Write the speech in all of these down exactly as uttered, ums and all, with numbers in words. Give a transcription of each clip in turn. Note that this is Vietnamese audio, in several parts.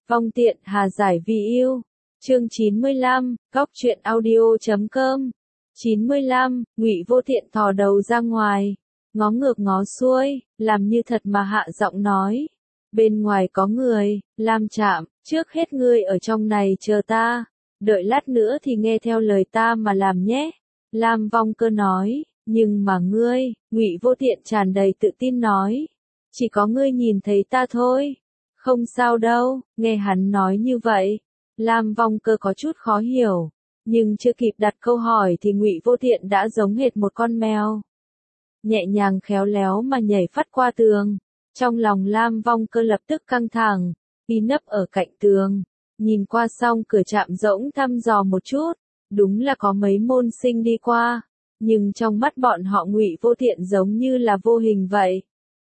Vong tiện hà giải vì yêu. Chương chín mươi lăm, góc truyện audio chấm com. chín mươi lăm, Ngụy Vô Tiện thò đầu ra ngoài, ngó ngược ngó xuôi, làm như thật mà hạ giọng nói. Bên ngoài có người, Lam Trạm, trước hết ngươi ở trong này chờ ta, đợi lát nữa thì nghe theo lời ta mà làm nhé. Lam Vong Cơ nói, nhưng mà ngươi, Ngụy Vô Tiện tràn đầy tự tin nói, chỉ có ngươi nhìn thấy ta thôi. Không sao đâu, nghe hắn nói như vậy, Lam Vong Cơ có chút khó hiểu, nhưng chưa kịp đặt câu hỏi thì Ngụy Vô Tiện đã giống hệt một con mèo, nhẹ nhàng khéo léo mà nhảy phắt qua tường. Trong lòng Lam Vong Cơ lập tức căng thẳng, đi nấp ở cạnh tường, nhìn qua xong cửa trạm rỗng thăm dò một chút, đúng là có mấy môn sinh đi qua, nhưng trong mắt bọn họ Ngụy Vô Tiện giống như là vô hình vậy.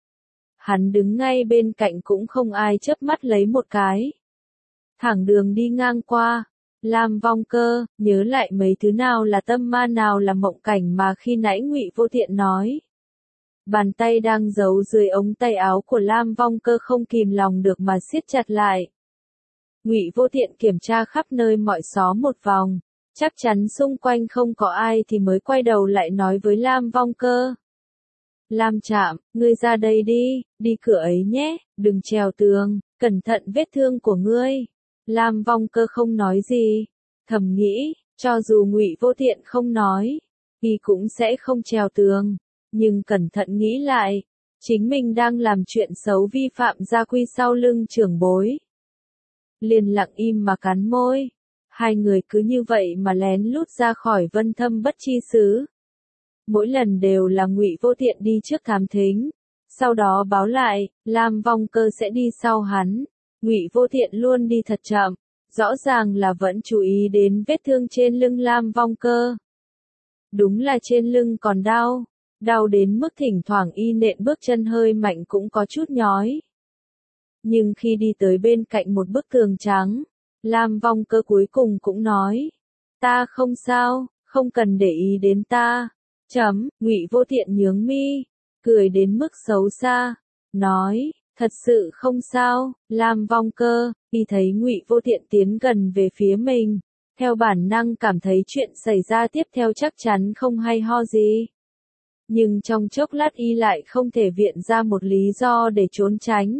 Hắn đứng ngay bên cạnh cũng không ai chớp mắt lấy một cái. Thẳng đường đi ngang qua, Lam Vong Cơ nhớ lại mấy thứ nào là tâm ma nào là mộng cảnh mà khi nãy Ngụy Vô Tiện nói. Bàn tay đang giấu dưới ống tay áo của Lam Vong Cơ không kìm lòng được mà siết chặt lại. Ngụy Vô Tiện kiểm tra khắp nơi mọi xó một vòng, chắc chắn xung quanh không có ai thì mới quay đầu lại nói với Lam Vong Cơ. Lam Trạm, ngươi ra đây đi, đi cửa ấy nhé, đừng trèo tường, cẩn thận vết thương của ngươi. Lam Vong Cơ không nói gì, thầm nghĩ, cho dù Ngụy Vô Tiện không nói, y cũng sẽ không trèo tường, nhưng cẩn thận nghĩ lại, chính mình đang làm chuyện xấu vi phạm gia quy sau lưng trưởng bối. Liền lặng im mà cắn môi, hai người cứ như vậy mà lén lút ra khỏi Vân Thâm Bất Chi xứ. Mỗi lần đều là Ngụy Vô Tiện đi trước thám thính, sau đó báo lại, Lam Vong Cơ sẽ đi sau hắn. Ngụy Vô Tiện luôn đi thật chậm, rõ ràng là vẫn chú ý đến vết thương trên lưng Lam Vong Cơ. Đúng là trên lưng còn đau, đau đến mức thỉnh thoảng y nện bước chân hơi mạnh cũng có chút nhói. Nhưng khi đi tới bên cạnh một bức tường trắng, Lam Vong Cơ cuối cùng cũng nói, ta không sao, không cần để ý đến ta. Chấm, Ngụy Vô Tiện nhướng mi, cười đến mức xấu xa, nói, thật sự không sao. Lam Vong Cơ, khi thấy Ngụy Vô Tiện tiến gần về phía mình, theo bản năng cảm thấy chuyện xảy ra tiếp theo chắc chắn không hay ho gì. Nhưng trong chốc lát y lại không thể viện ra một lý do để trốn tránh.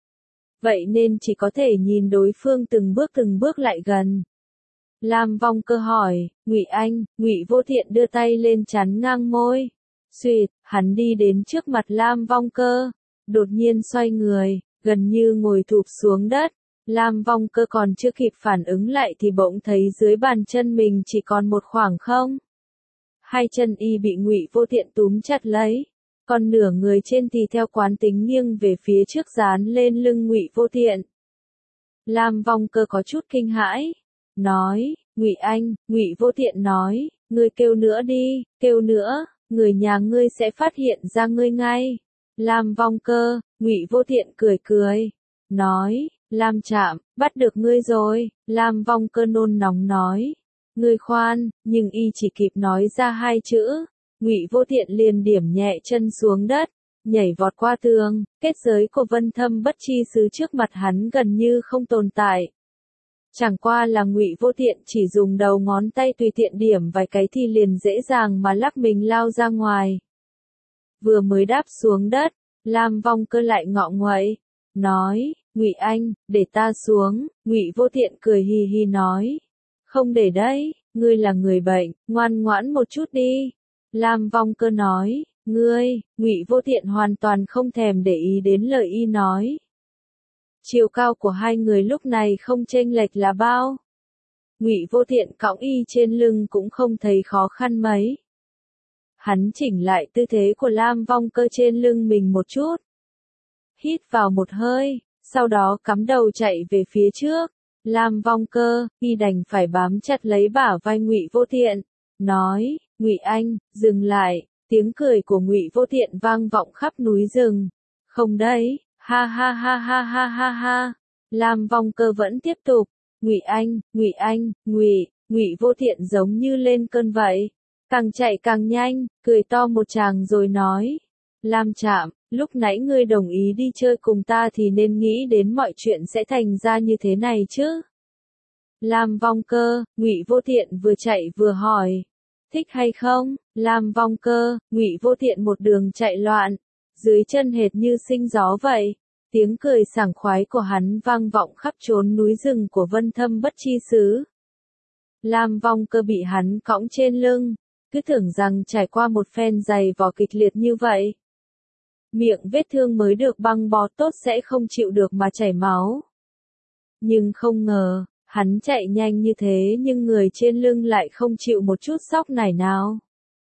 Vậy nên chỉ có thể nhìn đối phương từng bước từng bước lại gần. Lam Vong Cơ hỏi, Ngụy Anh, Ngụy Vô Tiện đưa tay lên chắn ngang môi. Xuyệt, hắn đi đến trước mặt Lam Vong Cơ, đột nhiên xoay người, gần như ngồi thụp xuống đất. Lam Vong Cơ còn chưa kịp phản ứng lại thì bỗng thấy dưới bàn chân mình chỉ còn một khoảng không. Hai chân y bị Ngụy Vô Tiện túm chặt lấy, còn nửa người trên thì theo quán tính nghiêng về phía trước dán lên lưng Ngụy Vô Tiện. Lam Vong Cơ có chút kinh hãi, nói, Ngụy Anh, Ngụy Vô Tiện nói, ngươi kêu nữa đi, kêu nữa, người nhà ngươi sẽ phát hiện ra ngươi ngay. Lam Vong Cơ, Ngụy Vô Tiện cười cười, nói, Lam Trạm, bắt được ngươi rồi. Lam Vong Cơ nôn nóng nói, ngươi khoan, nhưng y chỉ kịp nói ra hai chữ, Ngụy Vô Tiện liền điểm nhẹ chân xuống đất, nhảy vọt qua tường, kết giới của Vân Thâm Bất Chi xứ trước mặt hắn gần như không tồn tại. Chẳng qua là Ngụy Vô Tiện chỉ dùng đầu ngón tay tùy tiện điểm vài cái thì liền dễ dàng mà lắc mình lao ra ngoài. Vừa mới đáp xuống đất, Lam Vong Cơ lại ngọ nguậy, nói, Ngụy Anh, để ta xuống. Ngụy Vô Tiện cười hì hì nói, không để đấy, ngươi là người bệnh, ngoan ngoãn một chút đi. Lam Vong Cơ nói, ngươi, Ngụy Vô Tiện hoàn toàn không thèm để ý đến lời y nói. Chiều cao của hai người lúc này không chênh lệch là bao. Ngụy Vô Tiện cõng y trên lưng cũng không thấy khó khăn mấy. Hắn chỉnh lại tư thế của Lam Vong Cơ trên lưng mình một chút. Hít vào một hơi, sau đó cắm đầu chạy về phía trước. Lam Vong Cơ, y đành phải bám chặt lấy bả vai Ngụy Vô Tiện, nói, Ngụy Anh, dừng lại. Tiếng cười của Ngụy Vô Tiện vang vọng khắp núi rừng. Không đấy, ha ha ha ha ha ha ha. Lam Vong Cơ vẫn tiếp tục, Ngụy Anh, Ngụy Anh, Ngụy, Ngụy Vô Tiện giống như lên cơn vậy, càng chạy càng nhanh, cười to một tràng rồi nói, Lam Trạm, lúc nãy ngươi đồng ý đi chơi cùng ta thì nên nghĩ đến mọi chuyện sẽ thành ra như thế này chứ. Lam Vong Cơ, Ngụy Vô Tiện vừa chạy vừa hỏi. Thích hay không? Lam Vong Cơ, Ngụy Vô Tiện một đường chạy loạn, dưới chân hệt như sinh gió vậy. Tiếng cười sảng khoái của hắn vang vọng khắp chốn núi rừng của Vân Thâm Bất Chi xứ. Lam Vong Cơ bị hắn cõng trên lưng, cứ tưởng rằng trải qua một phen dày vò kịch liệt như vậy, miệng vết thương mới được băng bó tốt sẽ không chịu được mà chảy máu. Nhưng không ngờ, hắn chạy nhanh như thế nhưng người trên lưng lại không chịu một chút sóc nải nào.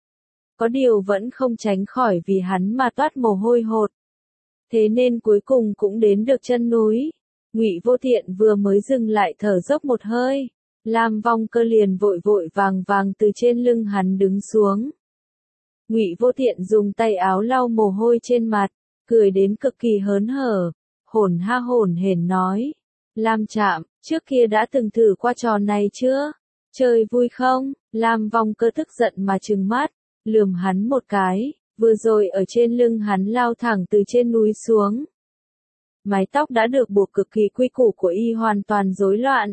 Có điều vẫn không tránh khỏi vì hắn mà toát mồ hôi hột. Thế nên cuối cùng cũng đến được chân núi. Ngụy Vô Tiện vừa mới dừng lại thở dốc một hơi, Lam Vong Cơ liền vội vội vàng vàng từ trên lưng hắn đứng xuống. Ngụy Vô Tiện dùng tay áo lau mồ hôi trên mặt, cười đến cực kỳ hớn hở, hổn ha hổn hển nói: Lam Trạm, trước kia đã từng thử qua trò này chưa? Chơi vui không? Lam Vong Cơ tức giận mà trừng mắt, lườm hắn một cái, vừa rồi ở trên lưng hắn lao thẳng từ trên núi xuống. Mái tóc đã được buộc cực kỳ quy củ của y hoàn toàn rối loạn.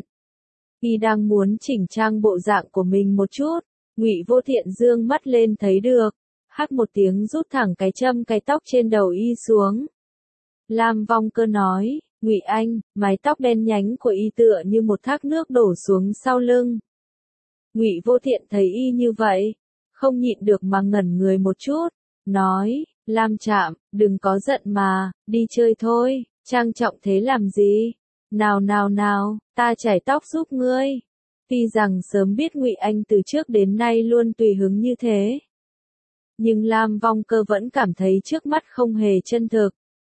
Y đang muốn chỉnh trang bộ dạng của mình một chút, Ngụy Vô Tiện dương mắt lên thấy được, hắc một tiếng rút thẳng cái châm cái tóc trên đầu y xuống. Lam Vong Cơ nói: Ngụy anh, mái tóc đen nhánh của y tựa như một thác nước đổ xuống sau lưng. Ngụy Vô Tiện thấy y như vậy, không nhịn được mà ngẩn người một chút, nói: Lam Trạm, đừng có giận mà, đi chơi thôi, trang trọng thế làm gì? Nào nào nào, ta chải tóc giúp ngươi. Tuy rằng sớm biết Ngụy anh từ trước đến nay luôn tùy hứng như thế, nhưng Lam Vong Cơ vẫn cảm thấy trước mắt không hề chân thực.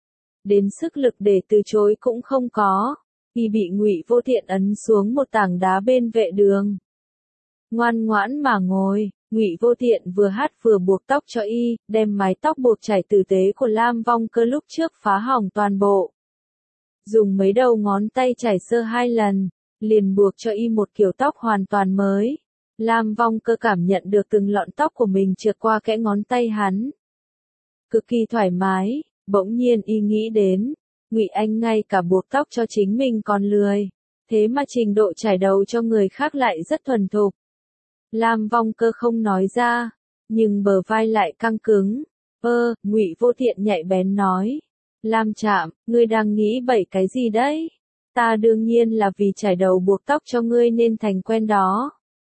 Đến sức lực để từ chối cũng không có, y bị Ngụy Vô Tiện ấn xuống một tảng đá bên vệ đường. Ngoan ngoãn mà ngồi, Ngụy Vô Tiện vừa hát vừa buộc tóc cho y, đem mái tóc buộc chải tử tế của Lam Vong Cơ lúc trước phá hỏng toàn bộ. Dùng mấy đầu ngón tay chải sơ hai lần, liền buộc cho y một kiểu tóc hoàn toàn mới. Lam Vong Cơ cảm nhận được từng lọn tóc của mình trượt qua kẽ ngón tay hắn. Cực kỳ thoải mái, bỗng nhiên y nghĩ đến, Ngụy anh ngay cả buộc tóc cho chính mình còn lười, thế mà trình độ chải đầu cho người khác lại rất thuần thục. Lam Vong Cơ không nói ra, nhưng bờ vai lại căng cứng. Ơ, Ngụy Vô Tiện nhạy bén nói: Lam Trạm, ngươi đang nghĩ bậy cái gì đấy? Ta đương nhiên là vì chải đầu buộc tóc cho ngươi nên thành quen đó.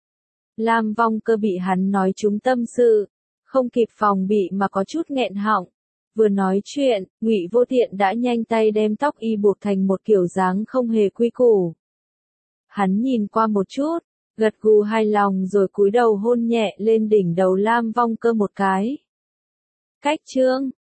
Lam Vong Cơ bị hắn nói trúng tâm sự, không kịp phòng bị mà có chút nghẹn họng. Vừa nói chuyện, Ngụy Vô Tiện đã nhanh tay đem tóc y buộc thành một kiểu dáng không hề quy củ. Hắn nhìn qua một chút, gật gù hài lòng rồi cúi đầu hôn nhẹ lên đỉnh đầu Lam Vong Cơ một cái. Cách chương